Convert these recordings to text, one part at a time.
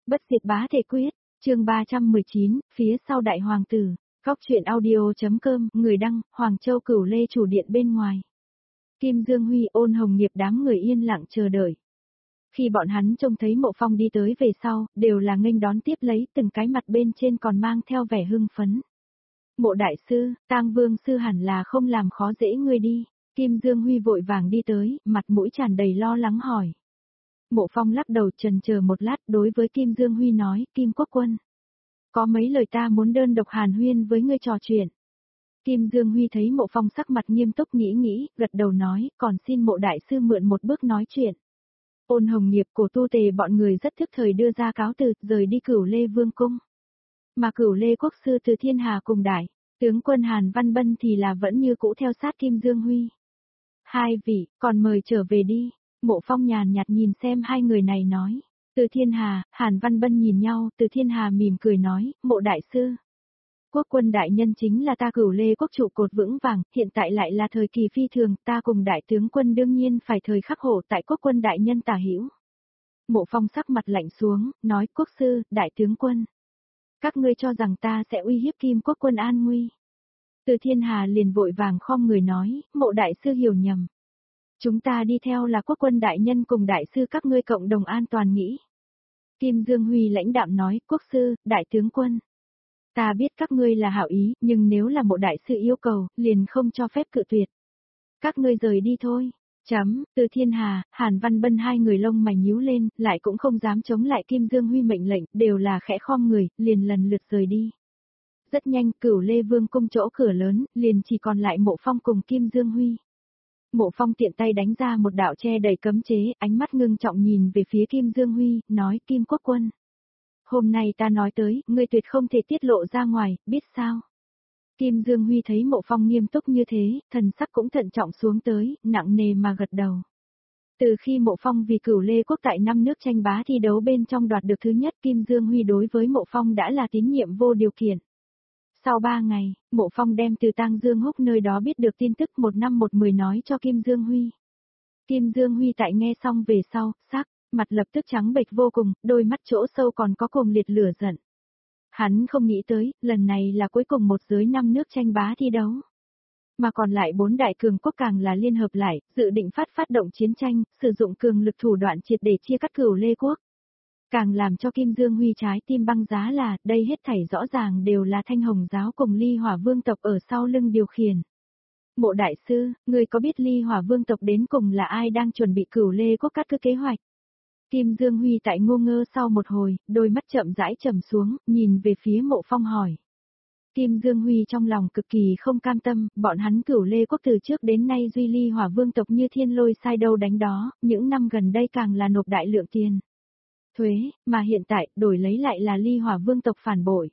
Bất diệt bá thể quyết, chương 319, phía sau đại hoàng tử, góc truyện audio.com, người đăng, Hoàng Châu Cửu Lê chủ điện bên ngoài. Kim Dương Huy, Ôn Hồng Nghiệp đám người yên lặng chờ đợi. Khi bọn hắn trông thấy Mộ Phong đi tới về sau, đều là nghênh đón tiếp lấy, từng cái mặt bên trên còn mang theo vẻ hưng phấn. Mộ đại sư, Tang Vương sư hẳn là không làm khó dễ ngươi đi. Kim Dương Huy vội vàng đi tới, mặt mũi tràn đầy lo lắng hỏi. Mộ Phong lắc đầu chần chờ một lát, đối với Kim Dương Huy nói, Kim Quốc Quân. Có mấy lời ta muốn đơn độc hàn huyên với ngươi trò chuyện. Kim Dương Huy thấy Mộ Phong sắc mặt nghiêm túc nghĩ, gật đầu nói, còn xin Mộ đại sư mượn một bước nói chuyện. Ôn Hồng Nghiệp, Cổ Tu Tề bọn người rất thức thời đưa ra cáo từ, rời đi Cửu Lê Vương cung. Mà Cửu Lê Quốc sư Từ Thiên Hà cùng đại tướng quân Hàn Văn Bân thì là vẫn như cũ theo sát Kim Dương Huy. Hai vị, còn mời trở về đi. Mộ Phong nhàn nhạt nhìn xem hai người này nói. Từ Thiên Hà, Hàn Văn Bân nhìn nhau, Từ Thiên Hà mỉm cười nói, Mộ đại sư. Quốc quân đại nhân chính là ta Cửu Lê quốc trụ cột vững vàng, hiện tại lại là thời kỳ phi thường, ta cùng đại tướng quân đương nhiên phải thời khắc hộ tại quốc quân đại nhân tả hữu. Mộ Phong sắc mặt lạnh xuống, nói, quốc sư, đại tướng quân. Các ngươi cho rằng ta sẽ uy hiếp Kim Quốc quân an nguy. Từ Thiên Hà liền vội vàng khom người nói, Mộ đại sư hiểu nhầm. Chúng ta đi theo là quốc quân đại nhân cùng đại sư các ngươi cộng đồng an toàn nghĩ. Kim Dương Huy lãnh đạm nói, quốc sư, đại tướng quân. Ta biết các ngươi là hảo ý, nhưng nếu là Mộ đại sư yêu cầu, liền không cho phép cự tuyệt. Các ngươi rời đi thôi. Từ Thiên Hà, Hàn Văn Bân hai người lông mày nhíu lên, lại cũng không dám chống lại Kim Dương Huy mệnh lệnh, đều là khẽ khom người, liền lần lượt rời đi. Rất nhanh, Cửu Lê Vương cung chỗ cửa lớn, liền chỉ còn lại Mộ Phong cùng Kim Dương Huy. Mộ Phong tiện tay đánh ra một đạo che đầy cấm chế, ánh mắt ngưng trọng nhìn về phía Kim Dương Huy, nói, Kim Quốc Quân. Hôm nay ta nói tới, ngươi tuyệt không thể tiết lộ ra ngoài, biết sao? Kim Dương Huy thấy Mộ Phong nghiêm túc như thế, thần sắc cũng thận trọng xuống tới, nặng nề mà gật đầu. Từ khi Mộ Phong vì Cửu Lê quốc tại 5 nước tranh bá thi đấu bên trong đoạt được thứ nhất, Kim Dương Huy đối với Mộ Phong đã là tín nhiệm vô điều kiện. Sau 3 ngày, Mộ Phong đem từ Tang Dương Húc nơi đó biết được tin tức 1 năm 1 10 nói cho Kim Dương Huy. Kim Dương Huy tại nghe xong về sau, mặt lập tức trắng bệch vô cùng, đôi mắt chỗ sâu còn có cùng liệt lửa giận. Hắn không nghĩ tới, lần này là cuối cùng một giới 5 nước tranh bá thi đấu. Mà còn lại 4 đại cường quốc càng là liên hợp lại, dự định phát động chiến tranh, sử dụng cường lực thủ đoạn triệt để chia cắt Cửu Lê quốc. Càng làm cho Kim Dương Huy trái tim băng giá là, đây hết thảy rõ ràng đều là Thanh Hồng giáo cùng Ly Hỏa Vương tộc ở sau lưng điều khiển. Mộ đại sư, người có biết Ly Hỏa Vương tộc đến cùng là ai đang chuẩn bị Cửu Lê quốc cắt cứ kế hoạch? Kim Dương Huy tại ngô ngơ sau một hồi, đôi mắt chậm rãi trầm xuống, nhìn về phía Mộ Phong hỏi. Kim Dương Huy trong lòng cực kỳ không cam tâm, bọn hắn Cửu Lê quốc từ trước đến nay duy Ly Hỏa Vương tộc như thiên lôi sai đâu đánh đó, những năm gần đây càng là nộp đại lượng tiền thuế, mà hiện tại, đổi lấy lại là Ly Hỏa Vương tộc phản bội.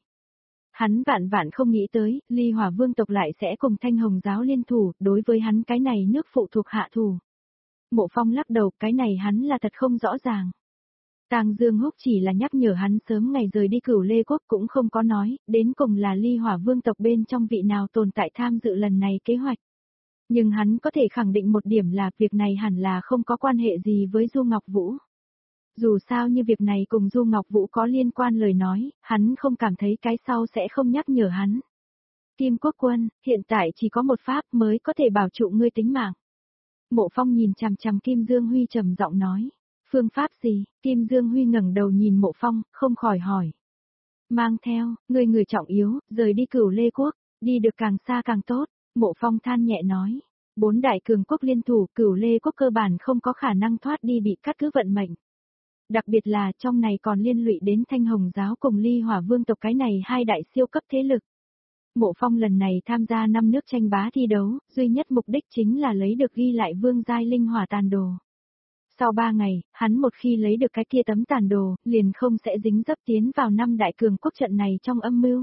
Hắn vạn không nghĩ tới, Ly Hỏa Vương tộc lại sẽ cùng Thanh Hồng giáo liên thủ, đối với hắn cái này nước phụ thuộc hạ thủ. Mộ Phong lắc đầu, cái này hắn là thật không rõ ràng. Tang Dương Húc chỉ là nhắc nhở hắn sớm ngày rời đi Cửu Lê quốc cũng không có nói, đến cùng là Ly Hỏa Vương tộc bên trong vị nào tồn tại tham dự lần này kế hoạch. Nhưng hắn có thể khẳng định một điểm là việc này hẳn là không có quan hệ gì với Du Ngọc Vũ. Dù sao như việc này cùng Du Ngọc Vũ có liên quan lời nói, hắn không cảm thấy cái sau sẽ không nhắc nhở hắn. Kim Quốc Quân, hiện tại chỉ có một pháp mới có thể bảo trụ ngươi tính mạng. Mộ Phong nhìn chằm chằm Kim Dương Huy trầm giọng nói. Phương pháp gì? Kim Dương Huy ngẩng đầu nhìn Mộ Phong, không khỏi hỏi. Mang theo, người trọng yếu, rời đi Cửu Lê quốc, đi được càng xa càng tốt. Mộ Phong than nhẹ nói. 4 đại cường quốc liên thủ, Cửu Lê quốc cơ bản không có khả năng thoát đi bị cắt cứ vận mệnh. Đặc biệt là trong này còn liên lụy đến Thanh Hồng giáo cùng Ly Hỏa Vương tộc, cái này hai đại siêu cấp thế lực. Mộ Phong lần này tham gia 5 nước tranh bá thi đấu, duy nhất mục đích chính là lấy được ghi lại vương giai linh hỏa tàn đồ. Sau 3 ngày, hắn một khi lấy được cái kia tấm tàn đồ, liền không sẽ dính dấp tiến vào 5 đại cường quốc trận này trong âm mưu.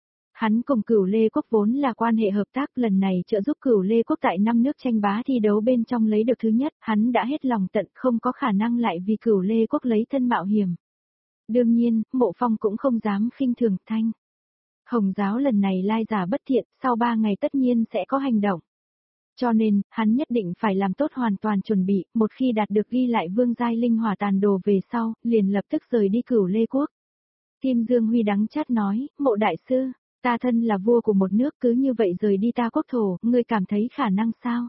Hắn cùng Cửu Lê quốc vốn là quan hệ hợp tác, lần này trợ giúp Cửu Lê quốc tại 5 nước tranh bá thi đấu bên trong lấy được thứ nhất, hắn đã hết lòng tận, không có khả năng lại vì Cửu Lê quốc lấy thân mạo hiểm. Đương nhiên, Mộ Phong cũng không dám khinh thường Thanh Hồng giáo lần này lai giả bất thiện, sau 3 ngày tất nhiên sẽ có hành động. Cho nên, hắn nhất định phải làm tốt hoàn toàn chuẩn bị, một khi đạt được ghi lại vương giai linh hỏa tàn đồ về sau, liền lập tức rời đi Cửu Lê Quốc. Kim Dương Huy đắng chát nói, Mộ đại sư, ta thân là vua của một nước cứ như vậy rời đi ta quốc thổ, ngươi cảm thấy khả năng sao?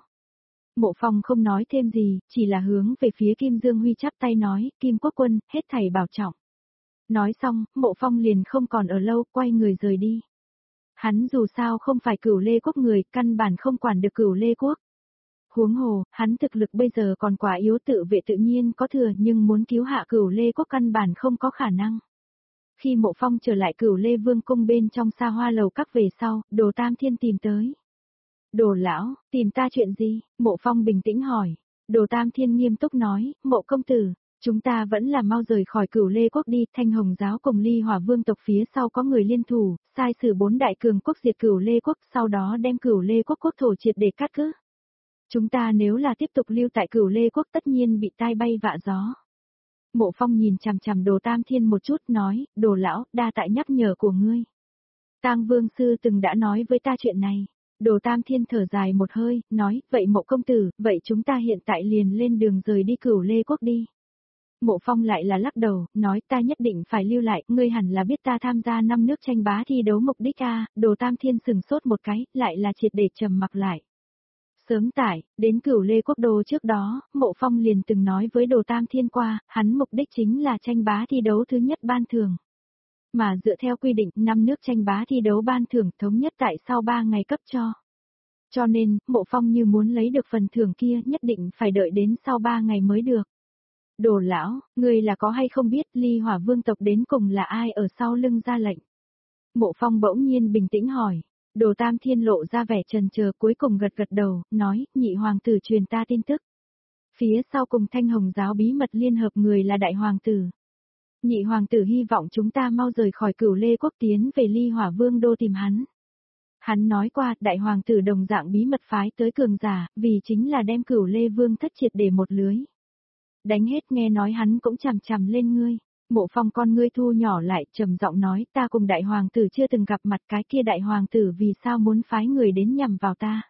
Mộ Phong không nói thêm gì, chỉ là hướng về phía Kim Dương Huy chắp tay nói, Kim Quốc quân, hết thảy bảo trọng. Nói xong, Mộ Phong liền không còn ở lâu, quay người rời đi. Hắn dù sao không phải Cửu Lê Quốc người, căn bản không quản được Cửu Lê Quốc. Huống hồ, hắn thực lực bây giờ còn quá yếu, tự vệ tự nhiên có thừa, nhưng muốn cứu hạ Cửu Lê Quốc căn bản không có khả năng. Khi Mộ Phong trở lại Cửu Lê Vương cung bên trong Xa Hoa lầu các về sau, Đồ Tam Thiên tìm tới. Đồ lão, tìm ta chuyện gì? Mộ Phong bình tĩnh hỏi. Đồ Tam Thiên nghiêm túc nói, Mộ công tử, chúng ta vẫn là mau rời khỏi Cửu Lê Quốc đi, Thanh Hồng giáo cùng Ly Hỏa Vương tộc phía sau có người liên thủ, sai sử 4 đại cường quốc diệt Cửu Lê Quốc, sau đó đem Cửu Lê Quốc quốc thổ triệt để cắt cứ. Chúng ta nếu là tiếp tục lưu tại Cửu Lê Quốc tất nhiên bị tai bay vạ gió. Mộ Phong nhìn chằm chằm Đồ Tam Thiên một chút nói, Đồ lão, đa tại nhắc nhở của ngươi. Tang Vương sư từng đã nói với ta chuyện này. Đồ Tam Thiên thở dài một hơi, nói, vậy Mộ công tử, vậy chúng ta hiện tại liền lên đường rời đi Cửu Lê Quốc đi. Mộ Phong lại là lắc đầu, nói ta nhất định phải lưu lại, ngươi hẳn là biết ta tham gia 5 nước tranh bá thi đấu mục đích a. Đồ Tam Thiên sừng sốt một cái, lại là triệt để trầm mặc lại. Sớm tại, đến Cửu Lê Quốc đô trước đó, Mộ Phong liền từng nói với Đồ Tam Thiên qua, hắn mục đích chính là tranh bá thi đấu thứ nhất ban thưởng. Mà dựa theo quy định, 5 nước tranh bá thi đấu ban thưởng thống nhất tại sau 3 ngày cấp cho. Cho nên, Mộ Phong như muốn lấy được phần thưởng kia nhất định phải đợi đến sau 3 ngày mới được. Đồ lão, ngươi là có hay không biết Ly Hỏa Vương tộc đến cùng là ai ở sau lưng ra lệnh? Mộ Phong bỗng nhiên bình tĩnh hỏi. Đồ Tam Thiên lộ ra vẻ chần chờ, cuối cùng gật gật đầu, nói, nhị hoàng tử truyền ta tin tức. Phía sau cùng Thanh Hồng giáo bí mật liên hợp người là đại hoàng tử. Nhị hoàng tử hy vọng chúng ta mau rời khỏi Cửu Lê Quốc tiến về Ly Hỏa Vương đô tìm hắn. Hắn nói qua, đại hoàng tử đồng dạng bí mật phái tới cường giả, vì chính là đem Cửu Lê Vương thất triệt để một lưới. Đánh hết nghe nói hắn cũng chằm chằm lên ngươi. Mộ Phong con ngươi thu nhỏ lại, trầm giọng nói, ta cùng đại hoàng tử chưa từng gặp mặt, cái kia đại hoàng tử vì sao muốn phái người đến nhằm vào ta.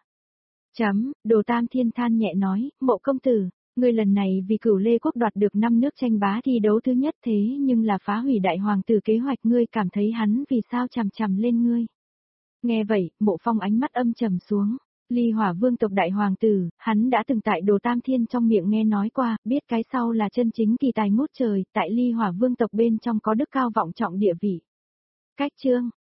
Đồ Tam Thiên than nhẹ nói, Mộ công tử, ngươi lần này vì Cửu Lê Quốc đoạt được 5 nước tranh bá thi đấu thứ nhất thế nhưng là phá hủy đại hoàng tử kế hoạch, ngươi cảm thấy hắn vì sao chằm chằm lên ngươi. Nghe vậy, Mộ Phong ánh mắt âm trầm xuống. Ly Hỏa Vương tộc đại hoàng tử, hắn đã từng tại Đồ Tam Thiên trong miệng nghe nói qua, biết cái sau là chân chính kỳ tài ngút trời, tại Ly Hỏa Vương tộc bên trong có đức cao vọng trọng địa vị. Cách chương